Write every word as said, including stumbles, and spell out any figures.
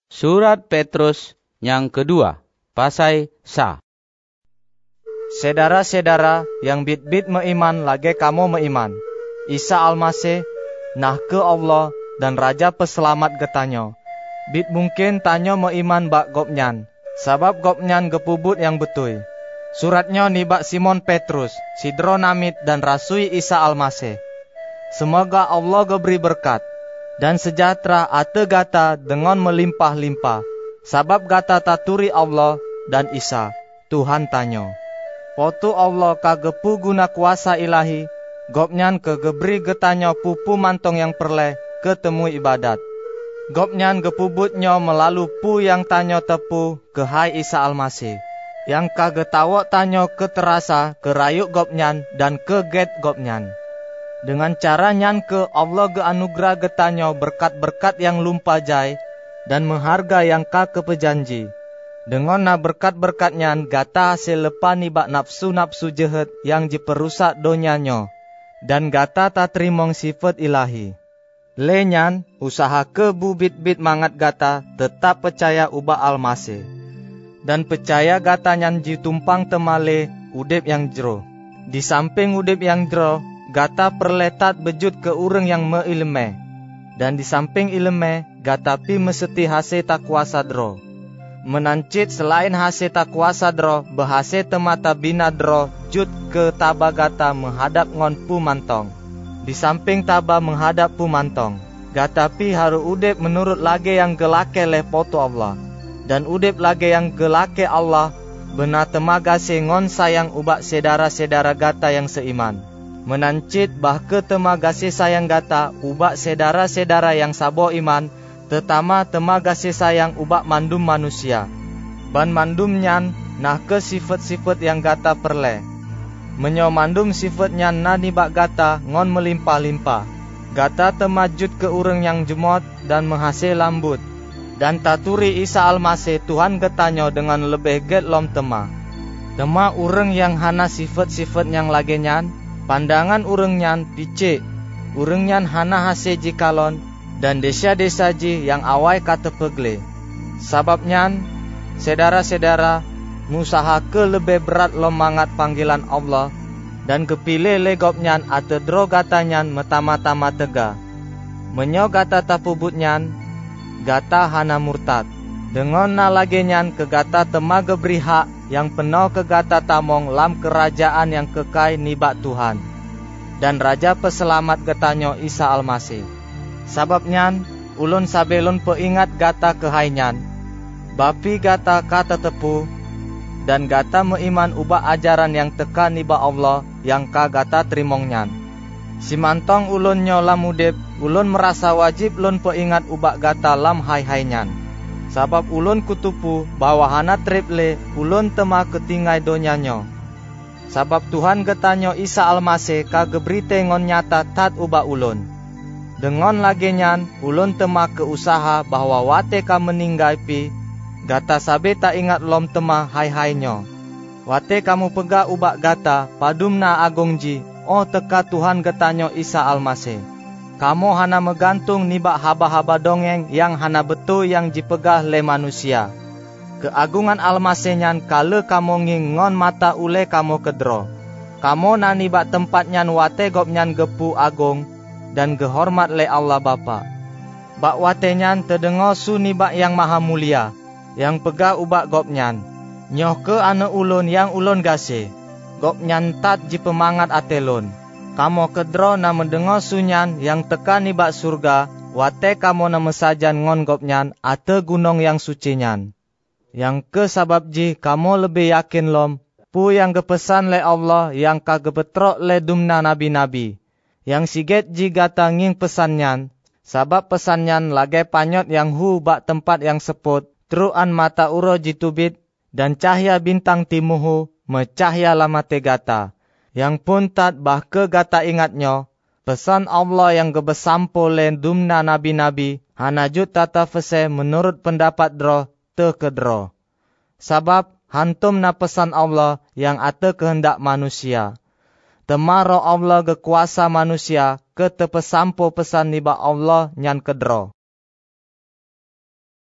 Surat Petrus yang kedua, pasai sa. Sedara-sedara yang bit-bit meiman lagi kamu meiman. Isa Almasih, nah ke Allah dan Raja Peselamat getanyo. Bit mungkin tanyo meiman bak gopnyan, sabab gopnyan gepubut yang betul. Suratnya nibak Simon Petrus, Sidro Namit dan Rasui Isa Almasih. Semoga Allah geberi berkat dan sejahtera ate gata dengan melimpah-limpah, sabab gata taturi Allah dan Isa, Tuhan tanyo. Potu Allah kagepu guna kuasa ilahi, gopnyan kegeberi getanyo pupu mantong yang perleh ketemu ibadat. Gopnyan gepubutnyo melalu pu yang tanyo tepu ke hai Isa Almasih, yang kagetawok tanyo keterasa kerayuk gopnyan dan keget gopnyan. Dengan cara nyan ke Allah ge anugerah getanyo berkat-berkat yang lumpah jai dan mengharga yang ka kepejanji. Dengan na berkat-berkat nyan gata hasil lepa nibak nafsu-nafsu jehet yang jiperusak donyanyo dan gata tak terimong sifat ilahi. Lenyan usaha ke bubit-bit mangat gata tetap percaya ubah Almasih dan percaya gata nyan jitumpang temale udip yang jero. Di samping udip yang jero, gata perletat bejut ke urang yang meilme, dan di samping ilme, gata pi meseti hase tak kuasa dro. Menancit selain hase tak kuasa dro, bahase temata bina dro, jut ke taba gata menghadap ngon pu mantong. Di samping taba menghadap pu mantong, gata pi haru udip menurut lage yang gelake leh potu Allah, dan udip lage yang gelake Allah, bena temaga se ngon sayang ubak sedara-sedara gata yang seiman. Menancit bah ke temagasi sayang gata ubak sedara-sedara yang sabo iman, terutama temagasi sayang ubak mandum manusia. Ban mandum nyan nah ke sifat-sifat yang gata perle. Menyo mandum sifatnya nani bak gata ngon melimpah-limpah. Gata temajud ke urang yang jemot dan menghasil lambut. Dan taturi Isa Almasih Tuhan getanyo dengan lebih get lom tema. Tema urang yang hana sifat-sifat yang lagi nyan, pandangan urang nyan dicek, urang nyan hana hase jikalon, dan desa-desa ji yang awai kata pegle. Sabab nyan, sedara-sedara, musaha ke lebih berat lomangat panggilan Allah, dan kepilih legop nyan ate dro gata nyan metama-tama tega. Menyo gata tapubut nyan, gata hana murtad. Dengan na lagi nyan ke gata temaga beri hak yang penuh ke gata tamong lam kerajaan yang kekai nibak Tuhan dan Raja Peselamat getanyo Isa Almasih. Sabab nyan ulun sabelun peingat gata kehainyan, bapi gata kata tepu dan gata meiman ubah ajaran yang teka nibak Allah yang ka gata terimong nyan. Simantong ulun nyo lam udip, ulun merasa wajib ulun peingat ubak gata lam hai-hai nyan. Sabab ulun kutupu bahwa hana triple ulun tema ketinggai donyanyo. Sabab Tuhan getanyo Isa Almasih kageberi tengon nyata tat ubak ulun. Dengan lagi nyan ulun tema keusaha bahwa wate ka meninggai pi, gata sabe tak ingat lom tema hai-hai nyo. Wate kamu pega ubak gata padumna agongji, oh teka Tuhan getanyo Isa Almasih. Kamu hana megantung nibak haba-haba dongeng yang hana betul yang dipegah le manusia. Keagungan Almasih nyan kala kamu ngingon mata ule kamu kedro. Kamu na nibak tempat nyan wate gop nyan gepu agung dan gehormat le Allah Bapa. Bak wate nyan terdengo su nibak yang maha mulia, yang pegah ubak gop nyan. Nyoh ke ane ulun yang ulun gase, gop nyan tat jipemangat atelun. Kamu kedro na mendengo sunyan yang teka nibak surga, wate kamu na mesajan ngon gopnyan ate gunung yang suci nyan. Yang ke sabab ji kamu lebih yakin lom, pu yang gepesan le Allah yang kagebetrok le dumna nabi-nabi. Yang siget ji gata nging pesan nyan, sabab pesan nyan lage panyot yang hu bak tempat yang seput, teruan mata uro jitubit, dan cahya bintang timuhu, mecahya lamate gata. Yang pun tat bah ke gata ingatnyo, pesan Allah yang gebesampo len dumna nabi-nabi, hanajut tata fese menurut pendapat dro, te kedro. Sabab hantum na pesan Allah yang ate kehendak manusia. Temaro Allah ge kuasa manusia, ke te pesampo pesan nibak Allah nyan kedro.